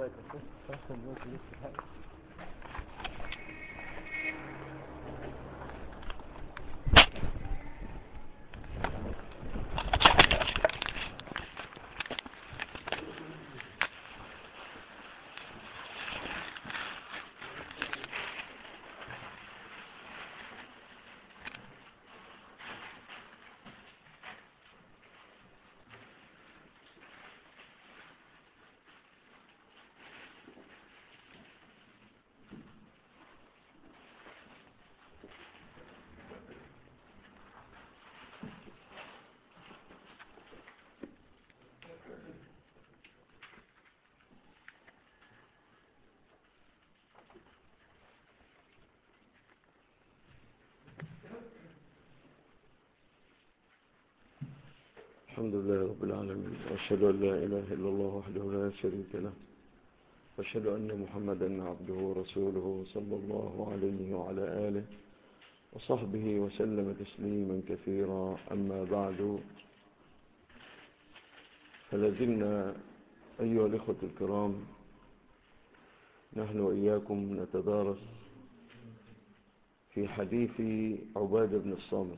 الحمد لله رب العالمين، وأشهد أن لا إله إلا الله وحده لا شريك له، وأشهد أن محمدا عبده ورسوله صلى الله عليه وعلى آله وصحبه وسلم تسليما كثيرا. أما بعد، فلازلنا أيها الإخوة الكرام نحن وإياكم نتدارس في حديث عبادة بن الصامت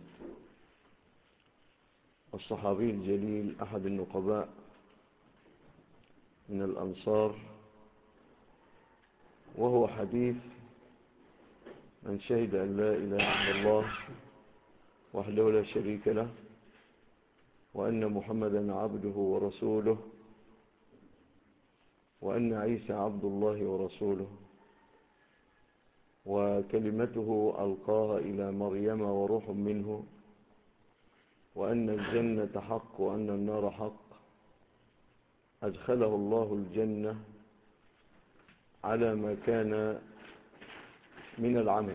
الصحابي الجليل، أحد النقباء من الأنصار، وهو حديث من شهد أن لا إله إلا الله وحده لا شريك له وأن محمدا عبده ورسوله وأن عيسى عبد الله ورسوله وكلمته ألقاها إلى مريم وروح منه، وأن الجنة حق وأن النار حق، أدخله الله الجنة على ما كان من العمل.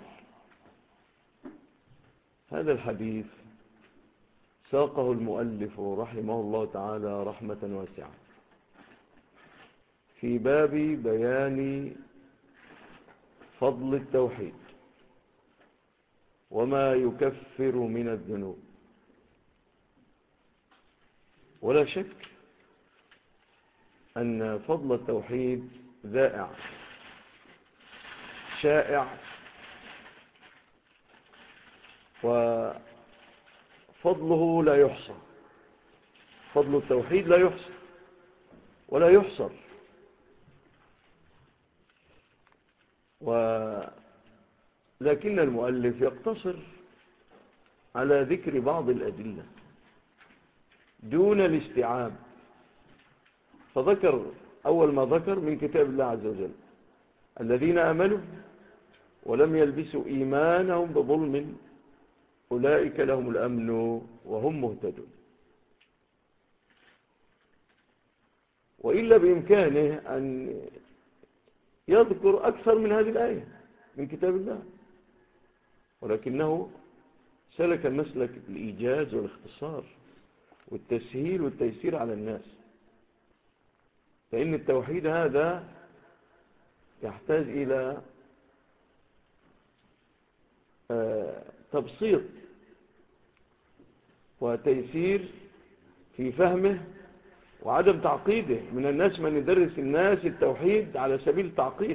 هذا الحديث ساقه المؤلف رحمه الله تعالى رحمة واسعة في باب بيان فضل التوحيد وما يكفر من الذنوب. ولا شك أن فضل التوحيد ذائع شائع، وفضله لا يحصى. فضل التوحيد لا يحصى ولا يحصر، ولكن المؤلف يقتصر على ذكر بعض الأدلة دون الاستيعاب، فذكر أول ما ذكر من كتاب الله عز وجل: الذين آمنوا ولم يلبسوا إيمانهم بظلم أولئك لهم الأمن وهم مهتدون. وإلا بإمكانه أن يذكر أكثر من هذه الآية من كتاب الله، ولكنه سلك مسلك الإيجاز والاختصار والتسهيل والتيسير على الناس، فإن التوحيد هذا يحتاج إلى تبسيط وتيسير في فهمه وعدم تعقيده. من الناس من يدرس الناس التوحيد على سبيل التعقيد.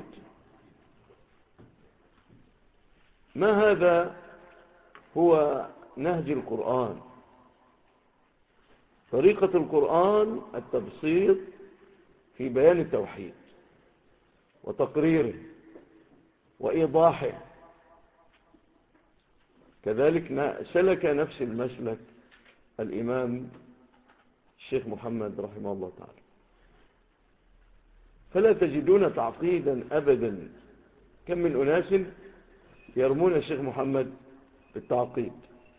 ما هذا هو نهج القرآن. طريقة القرآن التبسيط في بيان التوحيد وتقريره وإيضاحه. كذلك سلك نفس المسلك الإمام الشيخ محمد رحمه الله تعالى، فلا تجدون تعقيدا أبدا. كم من أناس يرمون الشيخ محمد بالتعقيد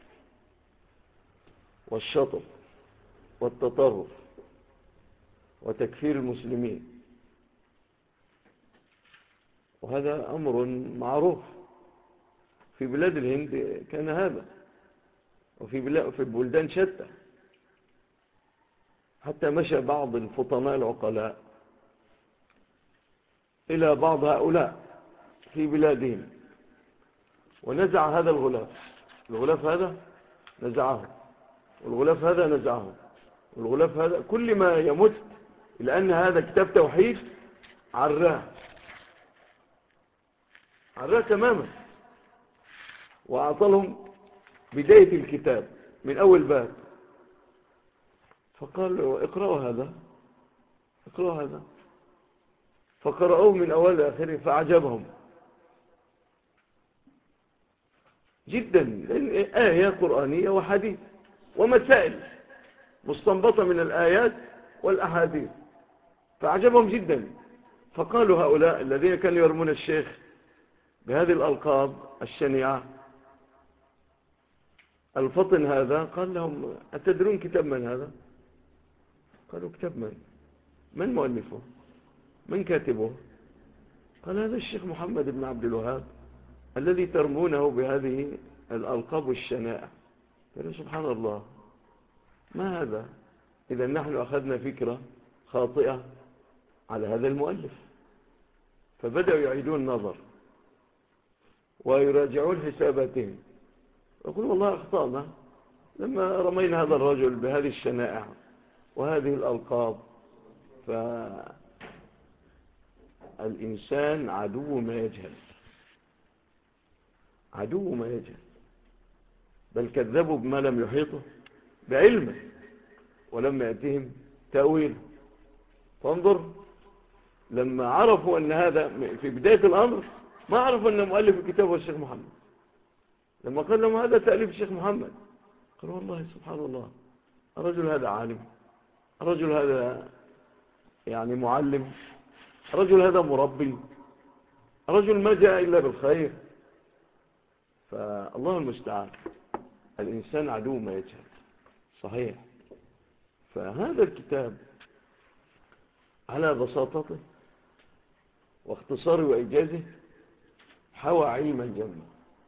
والشطط والتطرف وتكفير المسلمين، وهذا أمر معروف في بلاد الهند، كان هذا، وفي بلدان شتى. حتى مشى بعض الفطناء العقلاء إلى بعض هؤلاء في بلادهم ونزع هذا الغلاف هذا نزعه، والغلاف هذا نزعه، والغلاف هذا، كل ما يمت إلى أن هذا كتاب توحيد عراه تماما، وأعطلهم بداية الكتاب من أول باب، فقال له اقرأوا هذا، فقرأوه من أول لآخره فأعجبهم جدا، لأن آية قرآنية وحديث ومسائل مستنبطة من الآيات والأحاديث، فأعجبهم جدا. فقالوا هؤلاء الذين كانوا يرمون الشيخ بهذه الألقاب الشنيعة، الفطن هذا قال لهم أتدرون كتاب من هذا؟ قالوا كتاب من مؤلفه؟ من كاتبه؟ قال هذا الشيخ محمد بن عبد الوهاب الذي ترمونه بهذه الألقاب الشنائع. قالوا سبحان الله، ما هذا؟ إذا نحن أخذنا فكرة خاطئة على هذا المؤلف. فبدأوا يعيدون النظر ويراجعون حساباتهم، يقولون والله أخطأنا لما رمينا هذا الرجل بهذه الشنائع وهذه الألقاب. فالإنسان عدو ما يجهل، بل كذبوا بما لم يحيطوا بعلمه ولم يأتهم تأويل. فانظر، لما عرفوا أن هذا في بداية الأمر ما عرفوا أن مؤلف الكتاب هو الشيخ محمد، لما قال لهم هذا تأليف الشيخ محمد قالوا والله سبحان الله، الرجل هذا عالم، الرجل هذا يعني معلم، الرجل هذا مربي، الرجل ما جاء إلا بالخير. فالله المستعان، الإنسان عدو ما يجهل، صحيح. فهذا الكتاب على بساطته واختصاره وإيجازه حوى علما جما.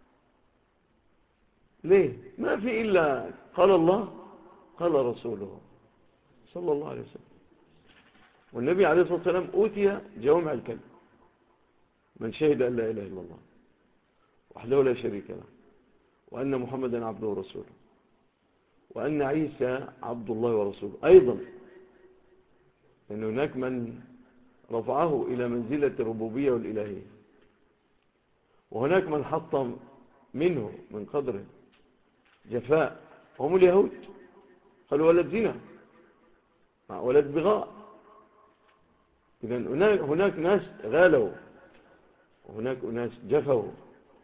ليه؟ ما في إلا قال الله قال رسوله صلى الله عليه وسلم. والنبي عليه الصلاة والسلام أوتي جوامع الكلم: من شهد أن لا إله إلا الله وحده لا شريك له وأن محمدا عبده ورسوله وأن عيسى عبد الله ورسوله. أيضا أن هناك من رفعه إلى منزلة الربوبية والإلهية، وهناك من حط منه من قدره جفاء، هم اليهود، قالوا ولد زنا ولد بغاء. إذن هناك ناس غالوا وهناك ناس جفوا.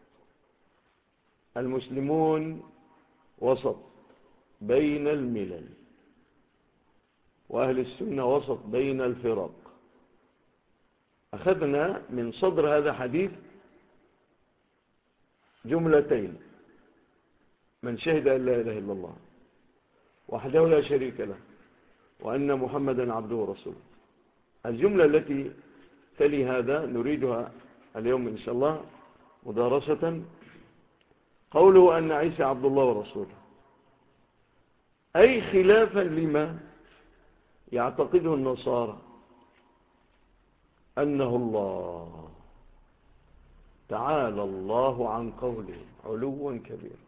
المسلمون وسط بين الملل، وأهل السنة وسط بين الفرق. أخذنا من صدر هذا حديث جملتين: من شهد أن لا إله إلا الله وحده لا شريك له وأن محمدا عبده ورسوله. الجملة التي تلي هذا نريدها اليوم إن شاء الله مدارسة: قوله أن عيسى عبد الله ورسوله، أي خلافا لما يعتقده النصارى أنه الله، تعالى الله عن قوله علوا كبيرا،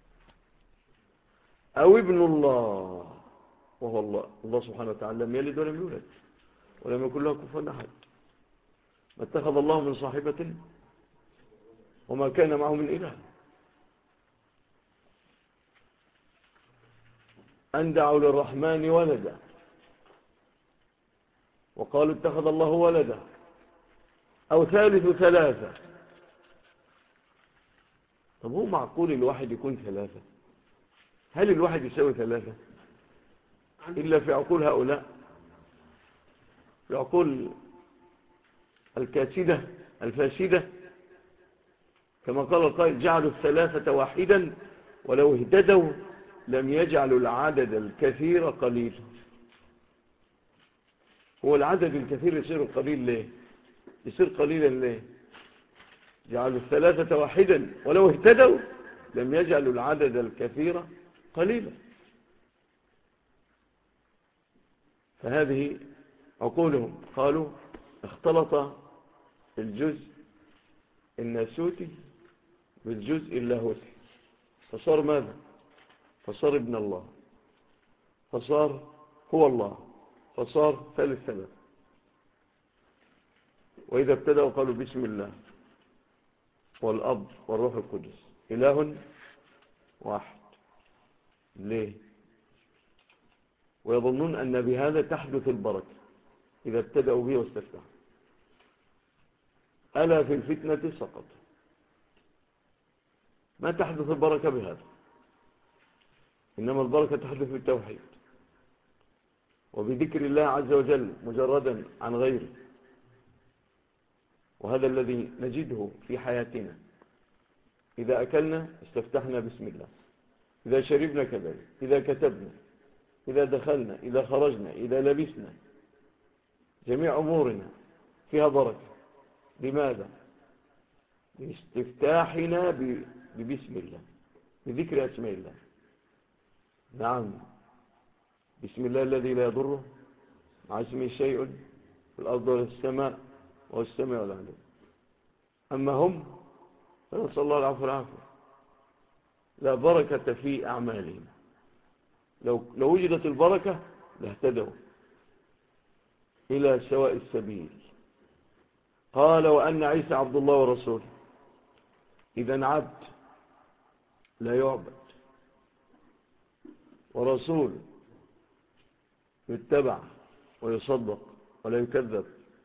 أو ابن الله، وهو الله سبحانه وتعالى لم يلد ولم يولد ولم يكن له كفوا أحد، ما اتخذ الله من صاحبة وما كان معه من إله، أن دعوا للرحمن ولدا وقالوا اتخذ الله ولدا، أو ثالث ثلاثة. طب هو معقول الواحد يكون ثلاثة؟ هل الواحد يساوي ثلاثة إلا في عقول هؤلاء، في عقول الكاسدة الفاسدة؟ كما قال القائل: جعلوا الثلاثة واحدا ولو اهتدوا لم يجعلوا العدد الكثير قليل. هو العدد الكثير يصير قليل ليه؟ يصير قليلا ليه؟ جعلوا الثلاثة واحدا ولو اهتدوا لم يجعلوا العدد الكثير قليلا. فهذه عقولهم. قالوا اختلط الجزء الناسوتي بالجزء اللاهوتي، فصار ماذا؟ فصار ابن الله، فصار هو الله، فصار ثالث ثلاثة. وإذا ابتدأوا قالوا بسم الله والأب والروح القدس إله واحد. ليه؟ ويظنون أن بهذا تحدث البركة إذا ابتدأوا به واستفتحوا. ألا في الفتنة سقط. ما تحدث البركة بهذا، إنما البركة تحدث بالتوحيد وبذكر الله عز وجل مجردا عن غيره. وهذا الذي نجده في حياتنا. إذا أكلنا استفتحنا بسم الله، إذا شربنا كذلك، إذا كتبنا، إذا دخلنا، إذا خرجنا، إذا لبسنا، جميع أمورنا فيها بركة. لماذا؟ لاستفتاحنا ببسم الله، بذكر أسماء الله. نعم، بسم الله الذي لا يضره مع اسمه شيء في الأرض ولا السماء والسماء والعلم. أما هم فنسأل الله العفو والعافية، لا بركة في أعمالهم. لو وجدت البركة لاهتدوا إلى سواء السبيل. قال وأن عيسى عبد الله ورسوله. إذن عبد لا يعبد، ورسول يتبع ويصدق ولا يكذب،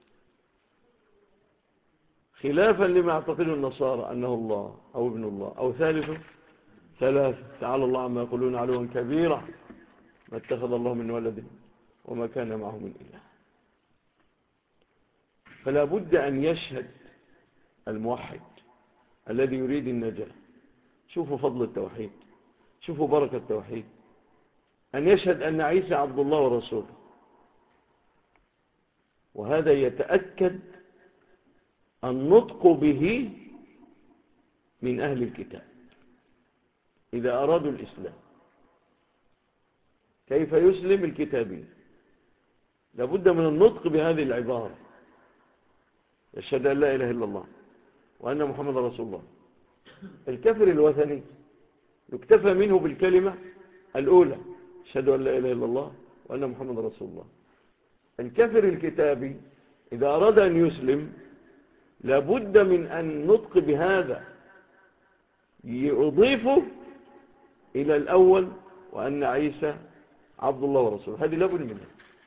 خلافا لما يعتقده النصارى أنه الله أو ابن الله أو ثالثه ثلاثة. تعالى الله عما يقولون علوا كبيرا، ما اتخذ الله من ولد وما كان معه من إله. فلا بد أن يشهد الموحد الذي يريد النجاة، شوفوا فضل التوحيد، شوفوا بركة التوحيد، أن يشهد أن عيسى عبد الله ورسوله. وهذا يتأكد النطق به من أهل الكتاب إذا أرادوا الإسلام. كيف يسلم الكتابي؟ لابد من النطق بهذه العبارة: يشهد أن لا إله إلا الله وأن محمد رسول الله. الكافر الوثني يكتفى منه بالكلمة الأولى: يشهد أن لا إله إلا الله وأن محمد رسول الله. الكافر الكتابي إذا أراد أن يسلم لابد من أن نطق بهذا، يضيفه إلى الأول وأن عيسى عبد الله ورسوله. هذه لابد منها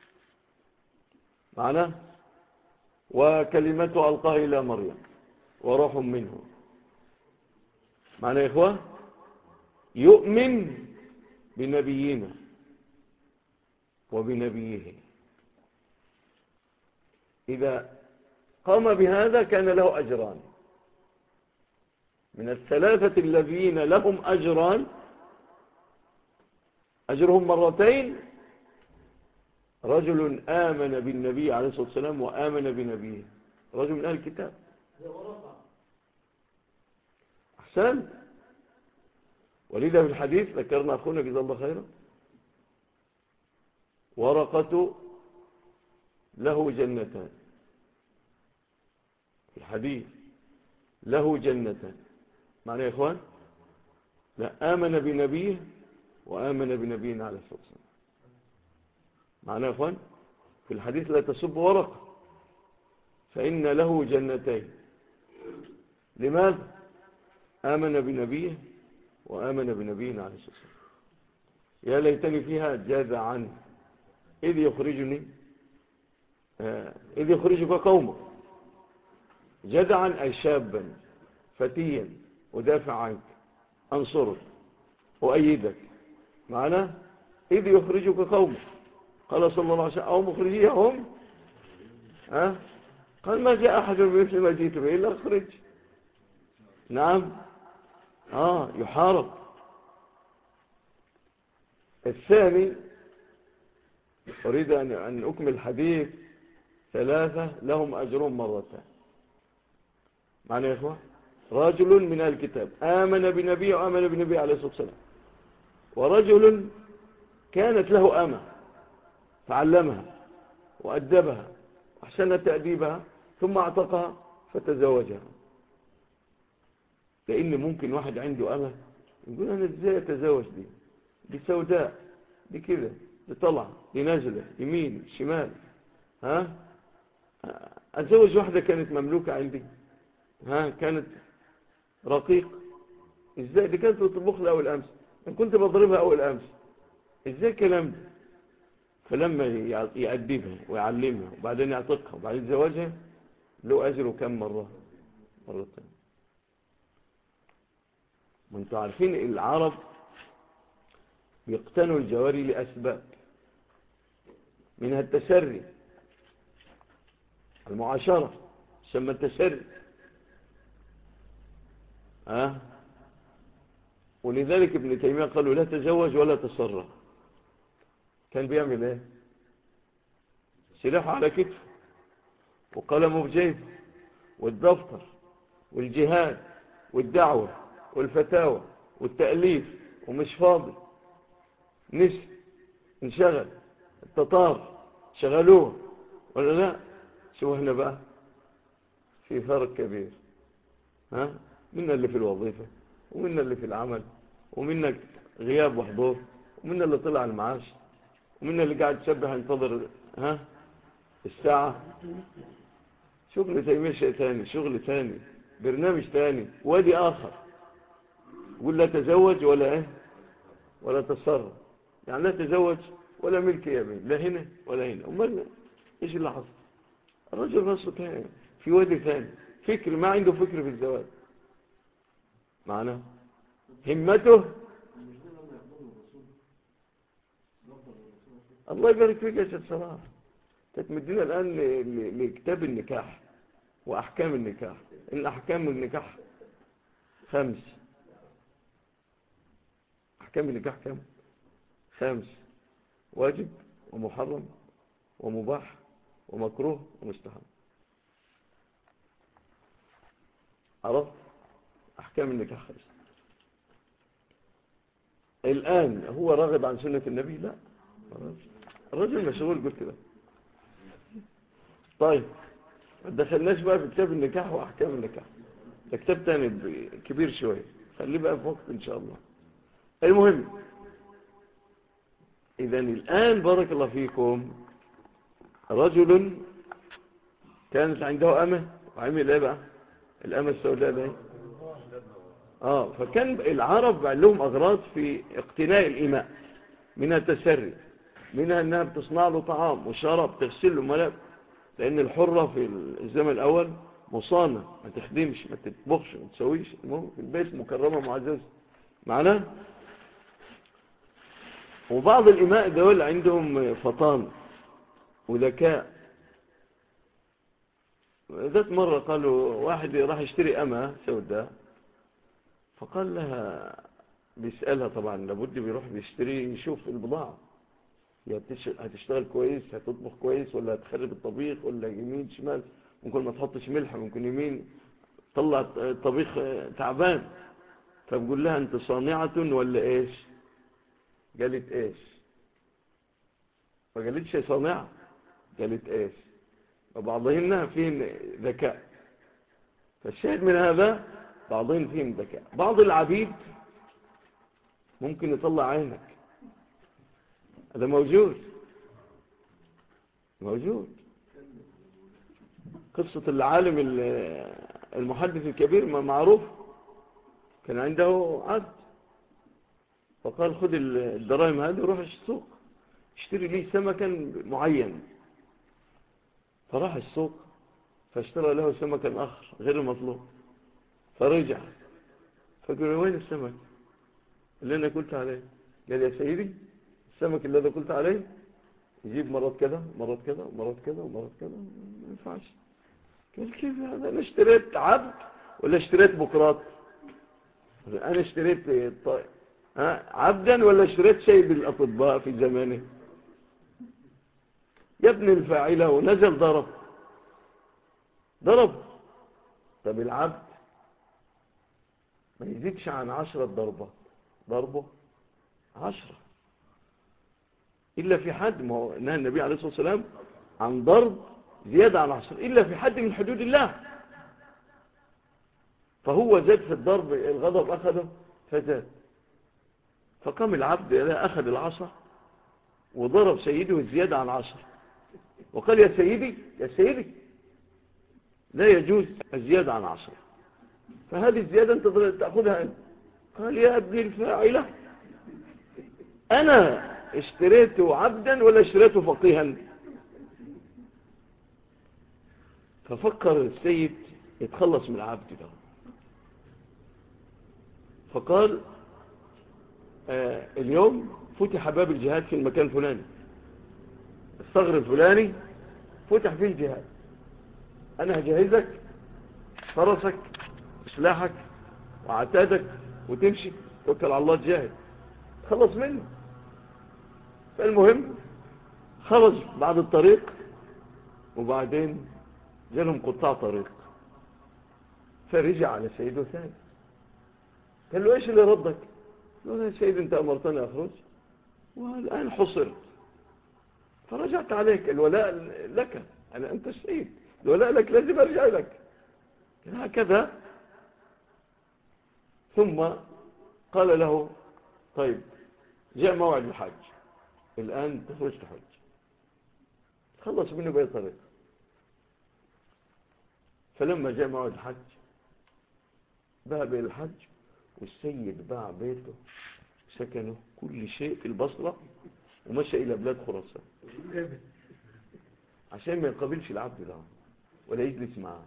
معناه: وكلمته ألقاها إلى مريم وروح منه. معناه يا إخوة يؤمن بنبينا وبنبيه. إذا قام بهذا كان له أجران. من الثلاثة الذين لهم أجران، أجرهم مرتين: رجل آمن بالنبي عليه الصلاة والسلام وآمن بنبيه، رجل من أهل الكتاب. أحسن. ولذا في الحديث ذكرنا أخونا جزاه الله خيرا، ورقة له جنتان. في الحديث له جنتان، معنى يا إخوان لا آمن بنبيه وآمن بنبينا عليه الصلاة والسلام. معنى يا إخوان في الحديث لا تسب ورقة فإن له جنتين. لماذا؟ آمن بنبيه وآمن بنبينا عليه الصلاة والسلام. يا ليتني فيها جذعا إذ يخرجك قومك. جذعا أي شابا فتيا ودافع عنك، أنصرك وأيدك. معنى إذ يخرجك قومك. قال صلى الله عليه وسلم: أو مخرجيهم. قال: ما جاء أحد بمثل ما جئت به إلا أخرج. نعم، يحارب. الثاني أريد أن أكمل الحديث: ثلاثة لهم أجرهم مرتين. معنى يا إخوة رجل من أهل الكتاب آمن بنبي وآمن بنبي عليه الصلاة والسلام، ورجل كانت له أمة فعلمها وأدبها وأحسن تأديبها ثم اعتقها فتزوجها. لأن ممكن واحد عنده أمة يقول: أنا إزاي أتزوج دي سوداء، دي كده، دي طلع، دي نازلة، يمين شمال، أتزوج واحدة كانت مملوكة عندي، كانت رقيق، ازاي دي كانت تطبخ لي أول أمس، أنا كنت بضربها أول أمس، ازاي الكلام ده؟ فلما يأدبها ويعلمها وبعدين يعتقها وبعدين يتزوجها له أجره كم مرة؟ مرتين. وانتوا عارفين العرب بيقتنوا الجواري لأسباب، منها التسري، المعاشرة سمى التسري، ولذلك ابن تيمية قالوا لا تزوج ولا تسرى. كان بيعمل ايه؟ سلاحه على كتفه وقلمه بجيبه والدفتر والجهاد والدعوة والفتاوى والتأليف، ومش فاضي، نسي، انشغل، التتار شغلوه ولا لا؟ شو هنا بقى في فرق كبير، منا اللي في الوظيفة ومنا اللي في العمل ومنا غياب وحضور ومنا اللي طلع المعاش ومنا اللي قاعد تشبه ينتظر الساعة. شغل تيمية شيء ثاني، شغل ثاني، برنامج ثاني، وادي آخر. يقول لا تزوج ولا تسر، يعني لا تزوج ولا ملك يمين، لا هنا ولا هنا. أمال إيش اللي حصل؟ الرجل رأسه ثاني في وادي ثاني، فكر، ما عنده فكر في الزواج، معناه همته. الله يبارك فيك يا شيخ صلاح، تتمدينا الآن لكتاب النكاح وأحكام النكاح. إن أحكام النكاح 5. أحكام النكاح كم؟ 5: واجب ومحرم ومباح ومكروه ومستحب. عرفت؟ أحكام النكاح 5. الآن هو راغب عن سنة النبي؟ لا، الرجل مشغول، قلت له. طيب ما دخلناش بقى في كتاب النكاح وأحكام النكاح، ده كتاب تاني كبير شوية، خليه بقى في وقت إن شاء الله. المهم، إذن الآن بارك الله فيكم، رجل كانت عنده أمة وعمل إيه بقى؟ الأمة السوداء ده فكان العرب لهم أغراض في اقتناء الإماء، منها التسري، منها أنها بتصنع له طعام وشرب، تغسل له ملابس، لأن الحرة في الزمن الأول مصانة، ما تخدمش، ما تطبخش، ما تسويش، المهم في البيت مكرمة معززة معناه. وبعض الإماء دول عندهم فطان وذكاء. ذات مرة قالوا واحد راح يشتري أمة سوداء، فقال لها، بيسألها طبعا، لابد بيروح بيشتري يشوف البضاعة، هتشتغل كويس، هتطبخ كويس، ولا هتخرب الطبيخ، ولا يمين شمال، ممكن ما تحطش ملح، ممكن يمين طلع الطبيخ تعبان. فبقول لها انت صانعة ولا ايش؟ قالت ايش؟ ما قالتش صانعة، قالت ايش؟ وبعضهن فيهم ذكاء. فالشاهد من هذا بعضهن فيهم ذكاء. بعض العبيد ممكن يطلع عينك، هذا موجود. قصة العالم المحدث الكبير معروف، كان عنده عبد، فقال خذ الدراهم هذه وروح السوق اشتري لي سمكا معين. فراح السوق فاشترى له سمكا آخر غير المطلوب، فرجع فقال وين السمك اللي أنا قلت عليه؟ قال يا سيدي السمك الذي قلت عليه يجيب مرات كذا مرات كذا مرات كذا ومرات كذا، ما ينفعش. قال كيف هذا؟ أنا اشتريت عبد ولا اشتريت بقراط؟ أنا اشتريت عبدا ولا اشتريت سيد الأطباء في زمانه؟ يا ابن الفاعلة، ونزل ضرب. طب العبد ما يزيدش عن 10 ضربات، ضربه 10، إلا في حد، ما هو نهى النبي عليه الصلاة والسلام عن ضرب زيادة عن 10 إلا في حد من حدود الله. فهو زاد في الضرب، الغضب أخذه فزاد. فقام العبد أخذ العصا وضرب سيده زيادة عن 10، وقال يا سيدي يا سيدي، لا يجوز الزيادة عن 10. فهذه الزيادة أنت تأخذها أنت. قال يا ابن الفاعلة، أنا اشتريته عبدا ولا اشتريته فقيها؟ ففكر السيد يتخلص من العبد ده، فقال اليوم فتح باب الجهاد في المكان الفلاني، الثغر الفلاني فتح فيه الجهاد، أنا هجهزك فرسك سلاحك وعتادك وتمشي توكل على الله تجاهد خلص منه. فالمهم خرج بعد الطريق، وبعدين جالهم قطاع طريق، فرجع على سيده ثاني قال له ايش اللي ردك؟ قال له يا سيد انت امرتني اخرج والان حصرت فرجعت عليك، الولاء لك، انت السيد، الولاء لك، لازم ارجع لك. هكذا. ثم قال له طيب جاء موعد الحج، الان تخرج تحج، خلص منه بأي طريق. فلما جاء موعد الحج ذهب إلى الحج، والسيد باع بيته سكنه كل شيء في البصرة ومشى إلى بلاد خراسان عشان ما يقابلش العبد ده ولا يجلس معه.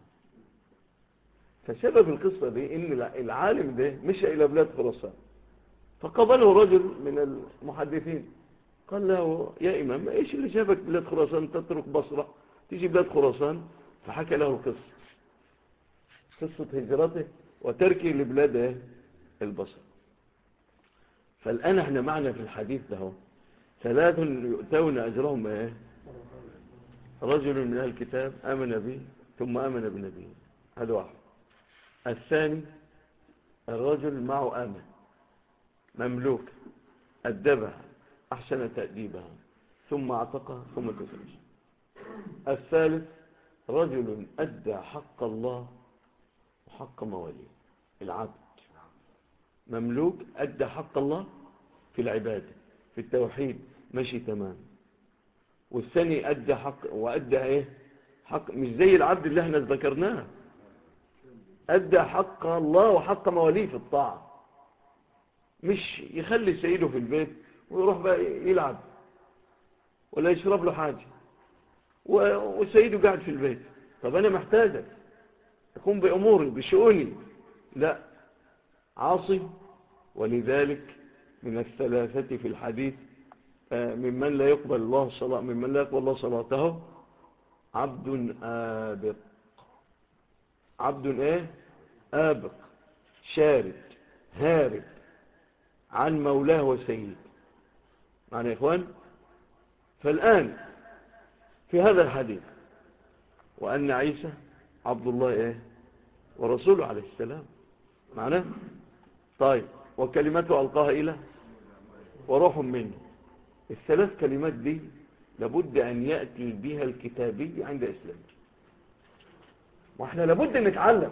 فسبب القصة دي إن العالم ده مشى إلى بلاد خراسان، فقابله رجل من المحدثين قال له يا إمام إيش اللي جابك بلاد خراسان تترك بصرة تيجي بلاد خراسان؟ فحكى له القصة، قصة هجرته وتركه لبلاد البصرة. فالآن احنا معنا في الحديث ده 3 يؤتون أجرهم ايه؟ رجل من أهل الكتاب آمن به ثم آمن بنبيه، هذا واحد. الثاني الرجل معه آمن مملوك أدبها أحسن تأديبها ثم اعتقها ثم تزوج. الثالث رجل أدى حق الله وحق مواليه، العبد مملوك أدى حق الله في العبادة في التوحيد ماشي تمام، والثاني أدى حق وأدى ايه حق مش زي العبد اللي احنا ذكرناه، أدى حق الله وحق مواليه في الطاعة، مش يخلي سيده في البيت ويروح بقى يلعب ولا يشرب له حاجة وسيده قاعد في البيت. طب أنا محتاجك أقوم بأموري بشؤوني، لا، عاصي. ولذلك من الثلاثة في الحديث ممن لا يقبل الله صلاة، ممن لا يقبل الله صلاته عبد آبق. عبد ايه؟ آبق، شارد هارب عن مولاه وسيد. معنى يا إخوان؟ فالآن في هذا الحديث وأن عيسى عبد الله ايه ورسوله عليه السلام، معناه طيب وكلمته ألقاها إلى وروح منه. الثلاث كلمات دي لابد أن يأتي بها الكتابي عند إسلام، وإحنا لابد أن نتعلم.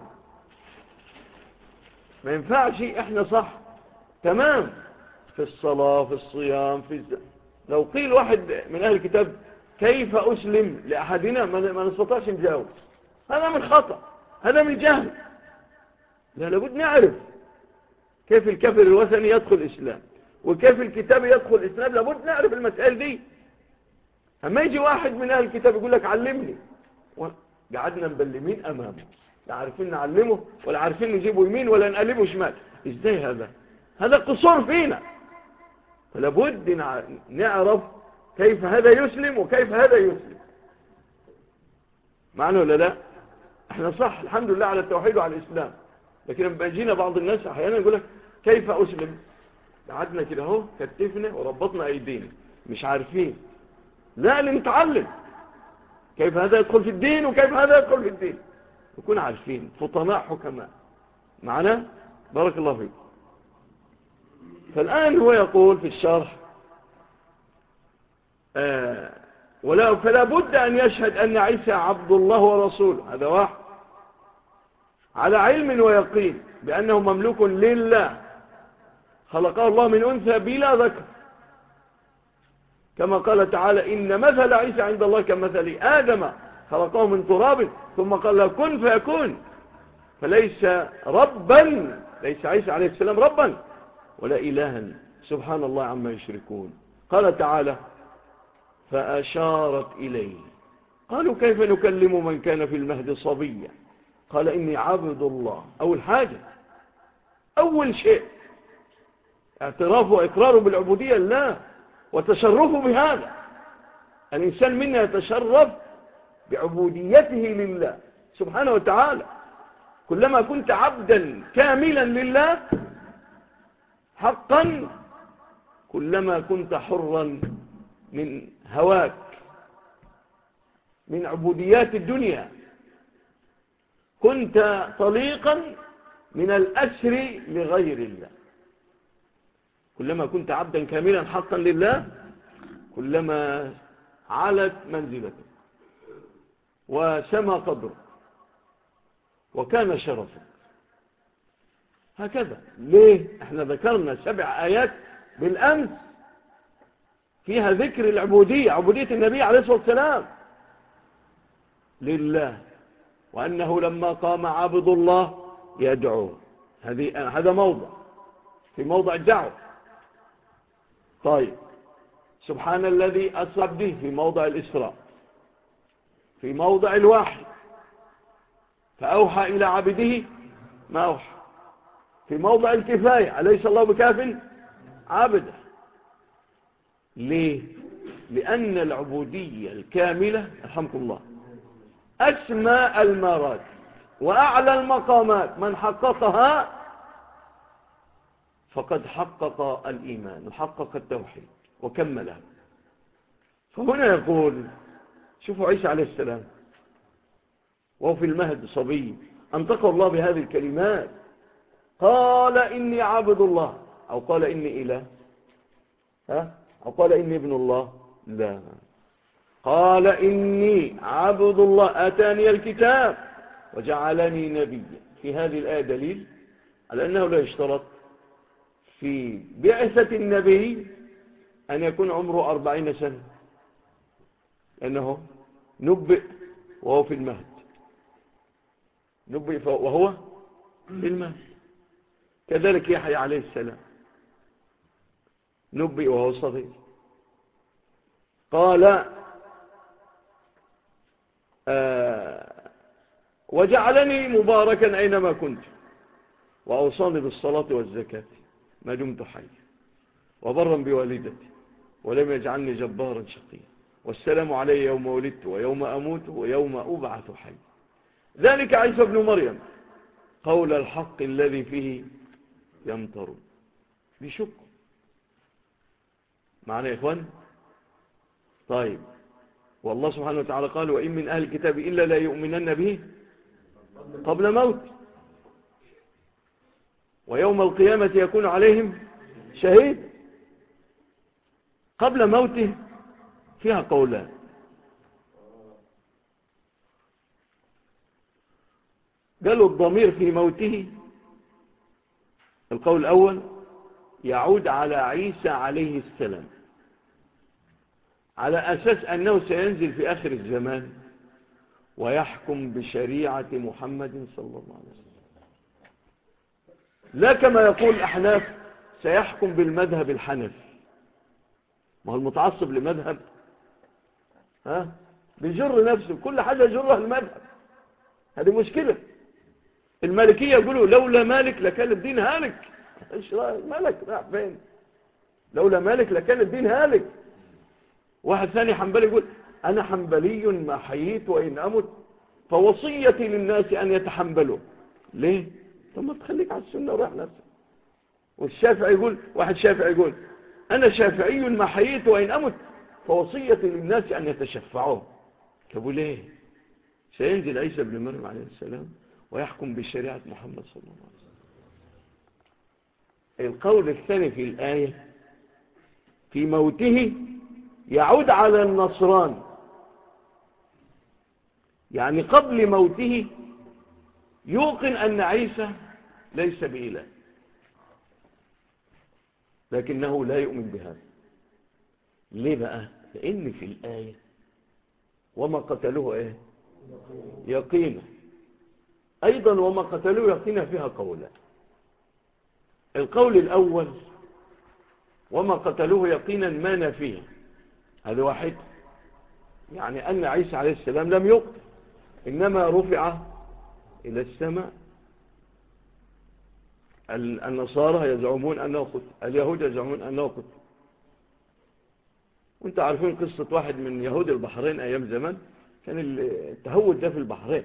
ما ينفعش إحنا صح تمام في الصلاة في الصيام لو قيل واحد من أهل الكتاب كيف أسلم لأحدنا ما نستطيعش نجاوب، هذا من خطأ، هذا من جهل. لا، لابد نعرف كيف الكافر الوثني يدخل الإسلام وكيف الكتاب يدخل الإسلام، لابد نعرف المسائل دي. أما يجي واحد من أهل الكتاب يقول لك علمني، قعدنا مبلمين أمامه، لا عارفين نعلمه ولا عارفين نجيبه يمين ولا نقلبه شمال. إزاي هذا؟ هذا قصور فينا. فلابد نعرف كيف هذا يسلم وكيف هذا يسلم، معنى ولا لا؟ احنا صح الحمد لله على التوحيد وعلى الإسلام، لكن لما يجينا بعض الناس أحيانا يقول لك كيف أسلم؟ قعدنا كده اهو كتفنا وربطنا أيدينا مش عارفين. لا، لنتعلم كيف هذا يدخل في الدين وكيف هذا يدخل في الدين، نكون عارفين فطناء حكماء معنا. بارك الله فيكم. فالآن هو يقول في الشرح فلا بد أن يشهد أن عيسى عبد الله ورسوله، هذا واحد، على علم ويقين بأنه مملوك لله خلقه الله من أنثى بلا ذكر، كما قال تعالى إن مثل عيسى عند الله كمثل آدم خلقه من تراب ثم قال له كن فيكون. فليس ربا، ليس عيسى عليه السلام ربا ولا إلها، سبحان الله عما يشركون. قال تعالى فأشارت إليه. قالوا كيف نكلم من كان في المهد صبيا؟ قال إني عبد الله. أول حاجة، أول شيء اعترافه وإقراره بالعبودية لله وتشرفه بهذا. الإنسان منا يتشرف بعبوديته لله سبحانه وتعالى. كلما كنت عبدا كاملا لله حقا كلما كنت حرا من هواك، من عبوديات الدنيا، كنت طليقا من الأسر لغير الله. كلما كنت عبدا كاملا حقا لله كلما علت منزلته وسمى قدره وكان شرفه. هكذا. ليه؟ احنا ذكرنا 7 آيات بالأمس فيها ذكر العبودية، عبودية النبي عليه الصلاة والسلام لله، وأنه لما قام عبد الله يدعو. هذا موضع في موضع الدعوة. طيب، سبحان الذي أسرى به في موضع الإسراء، في موضع الوحي فأوحى إلى عبده ما أوحى، في موضع الكفاية أليس الله بكاف عبده. ليه؟ لأن العبودية الكاملة رحمكم الله أسمى المراتب وأعلى المقامات، من حققها فقد حقق الإيمان وحقق التوحيد وكمله. فهنا يقول شوفوا عيسى عليه السلام وهو في المهد صبي أنطقه الله بهذه الكلمات، قال إني عبد الله، أو قال إني إله، أو قال إني ابن الله، لا، قال إني عبد الله آتاني الكتاب وجعلني نبيا. في هذه الآية دليل على أنه لا يشترط في بعثة النبي أن يكون عمره 40 سنة، لأنه نبئ وهو في المهد، نبئ وهو في المهد. كذلك يحيى عليه السلام نبئ وهو صغير. قال وجعلني مباركا أينما كنت وأوصاني بالصلاة والزكاة ما دمت حيا وبرا بوالدتي ولم يجعلني جبارا شقيا والسلام علي يوم ولدت ويوم أموت ويوم أبعث حي. ذلك عيسى ابن مريم قول الحق الذي فيه يمترون. بشك معنا يا إخوان. طيب، والله سبحانه وتعالى قال وإن من أهل الكتاب إلا لا يؤمنن به قبل موت ويوم القيامة يكون عليهم شهيد. قبل موته فيها قولان، قالوا الضمير في موته القول الأول يعود على عيسى عليه السلام على أساس أنه سينزل في آخر الزمان ويحكم بشريعة محمد صلى الله عليه وسلم، لا كما يقول الأحناف سيحكم بالمذهب الحنفي. ما هو المتعصب لمذهب بيجر نفسه كل حاجة يجرها المذهب. هذه مشكلة. المالكية يقولوا لولا مالك لكان الدين هالك. ايش رأيك مالك راح فين؟ لولا مالك لكان الدين هالك. واحد ثاني حنبلي يقول أنا حنبلي ما حييت وإن أمت فوصيتي للناس أن يتحنبلوا. ليه؟ طب ما تخليك على السنة وراح نفسك. والشافعي يقول، واحد شافعي يقول أنا شافعي ما حييت وإن أمت فوصيتي للناس أن يتشفعوا. طب ليه؟ سينزل عيسى بن مريم عليه السلام ويحكم بشريعة محمد صلى الله عليه وسلم. القول الثاني في الآية في موته يعود على النصران، يعني قبل موته يوقن أن عيسى ليس بإله، لكنه لا يؤمن بهذا. ليه بقى؟ لأن في الآية وما قتلوه يقينا. أيضا وما قتلوه يقينا فيها قولان. القول الأول وما قتلوه يقينا ما نفيه، هذا واحد، يعني أن عيسى عليه السلام لم يقتل، إنما رفع إلى السماء. النصارى يزعمون أنه قتل، اليهود يزعمون أنه قتل. وانت عارفين قصة واحد من يهود البحرين أيام زمان، كان التهود ده في البحرين.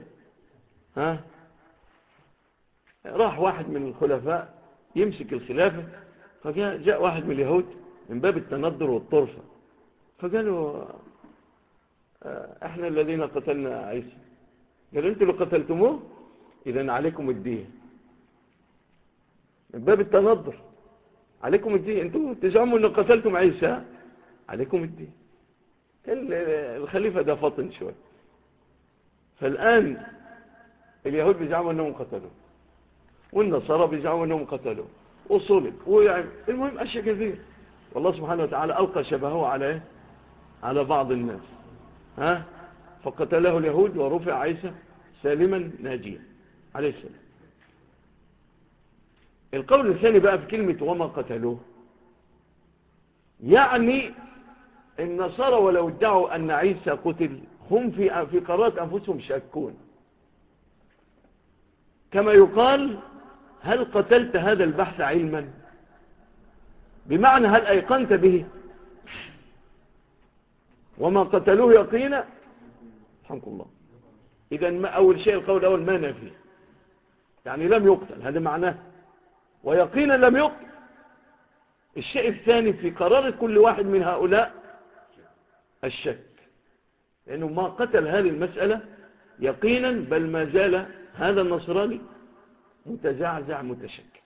راح واحد من الخلفاء يمسك الخلافة، فجاء واحد من اليهود من باب التندر والطرفة، فقالوا احنا الذين قتلنا عيسى. قالوا انتوا اللي قتلتموه، اذن عليكم الدية. من باب التندر، عليكم الدية، انتوا تزعموا انه قتلتم عيسى، عليكم الدية. كان الخليفة ده فطن شوي. فالآن اليهود بيزعموا انهم قتلوه، والنصارى بيزعموا انهم قتلوه، وصلب، ويعني المهم اشياء كثير. والله سبحانه وتعالى ألقى شبهه على بعض الناس. فقتله اليهود ورفع عيسى سالما ناجيا عليه السلام. القول الثاني بقى في كلمة وما قتلوه، يعني النصارى ولو ادعوا أن عيسى قتل، هم في قرارات أنفسهم شاكون. كما يقال هل قتلت هذا البحث علما، بمعنى هل أيقنت به. وما قتلوه يقينا، رحمكم الله. إذن أول شيء القول الأول ما نفي، يعني لم يقتل، هذا معناه، ويقينا لم يقتل. الشيء الثاني في قرار كل واحد من هؤلاء الشك، لأنه ما قتل هذه المسألة يقينا، بل ما زال هذا النصراني متزعزع متشكك.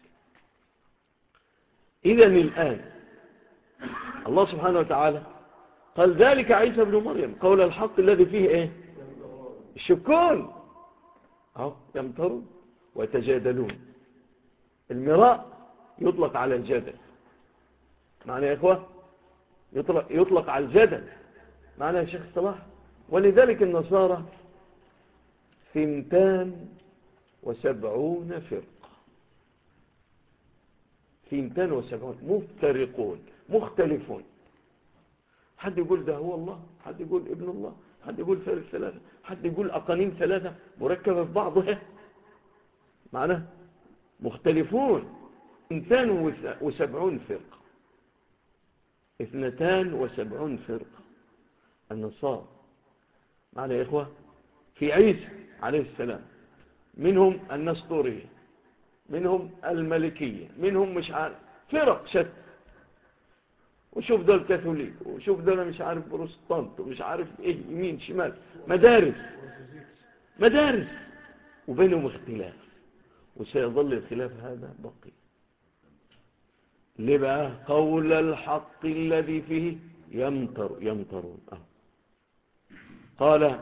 إذن الآن الله سبحانه وتعالى قال ذلك عيسى ابن مريم قول الحق الذي فيه ايه؟ الشكون. يمترون ويتجادلون. المراء يطلق على الجدل، معنى يا إخوة يطلق على الجدل، معنى يا شيخ صلاح. ولذلك النصارى 72 فرقة، 72 مفترقون مختلفون. حد يقول ده هو الله، حد يقول ابن الله، حد يقول ثالث ثلاثة، حد يقول أقانيم ثلاثة مركبة في بعضها، معناه مختلفون. 72 فرقة، 72 فرقة النصارى، معنى يا إخوة في عيسى عليه السلام، منهم النسطورية، منهم الملكية، منهم مش عارف فرق شتى. وشوف دول كاثوليك، وشوف دول مش عارف بروستانت، ومش عارف ايه يمين شمال، مدارس وبينهم اختلاف، وسيظل الخلاف هذا بقي. ليه بقى؟ قول الحق الذي فيه يمترون. قال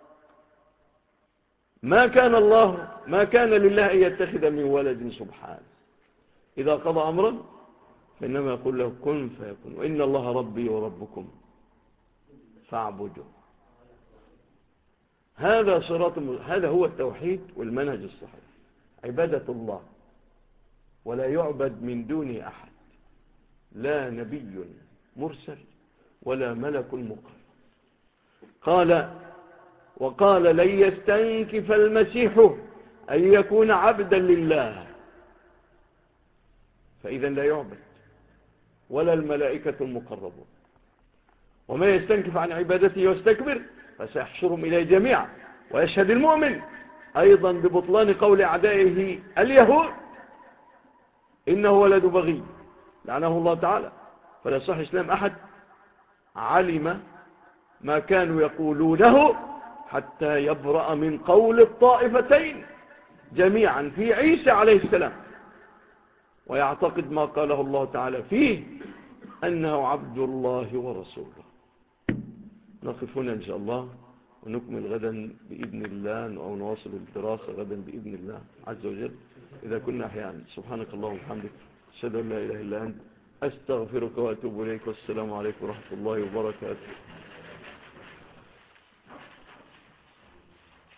ما كان لله أن يتخذ من ولد سبحانه، إذا قضى أمرا فإنما يقول له كن فيكون، وإن الله ربي وربكم فاعبدوا. هذا هو التوحيد والمنهج الصحيح، عبادة الله ولا يعبد من دونه أحد، لا نبي مرسل ولا ملك مقرب. وقال لن يستنكف المسيح أن يكون عبدا لله، فإذا لا يعبد ولا الملائكة المقربون. وما يستنكف عن عبادته واستكبر فسيحشرهم إليه جميعا. ويشهد المؤمن أيضا ببطلان قول أعدائه اليهود إنه ولد بغي لعنه الله تعالى. فلا يصح إسلام أحد علم ما كانوا يقولونه حتى يبرأ من قول الطائفتين جميعا في عيسى عليه السلام، ويعتقد ما قاله الله تعالى فيه أنه عبد الله ورسوله. نقف هنا إن شاء الله، ونكمل غدا بإذن الله، أو نواصل الدراسة غدا بإذن الله عز وجل إذا كنا أحيانا. سبحانك اللهم وبحمدك، أشهد أن لا إله إلا أنت، أستغفرك وأتوب إليك، والسلام عليكم ورحمة الله وبركاته.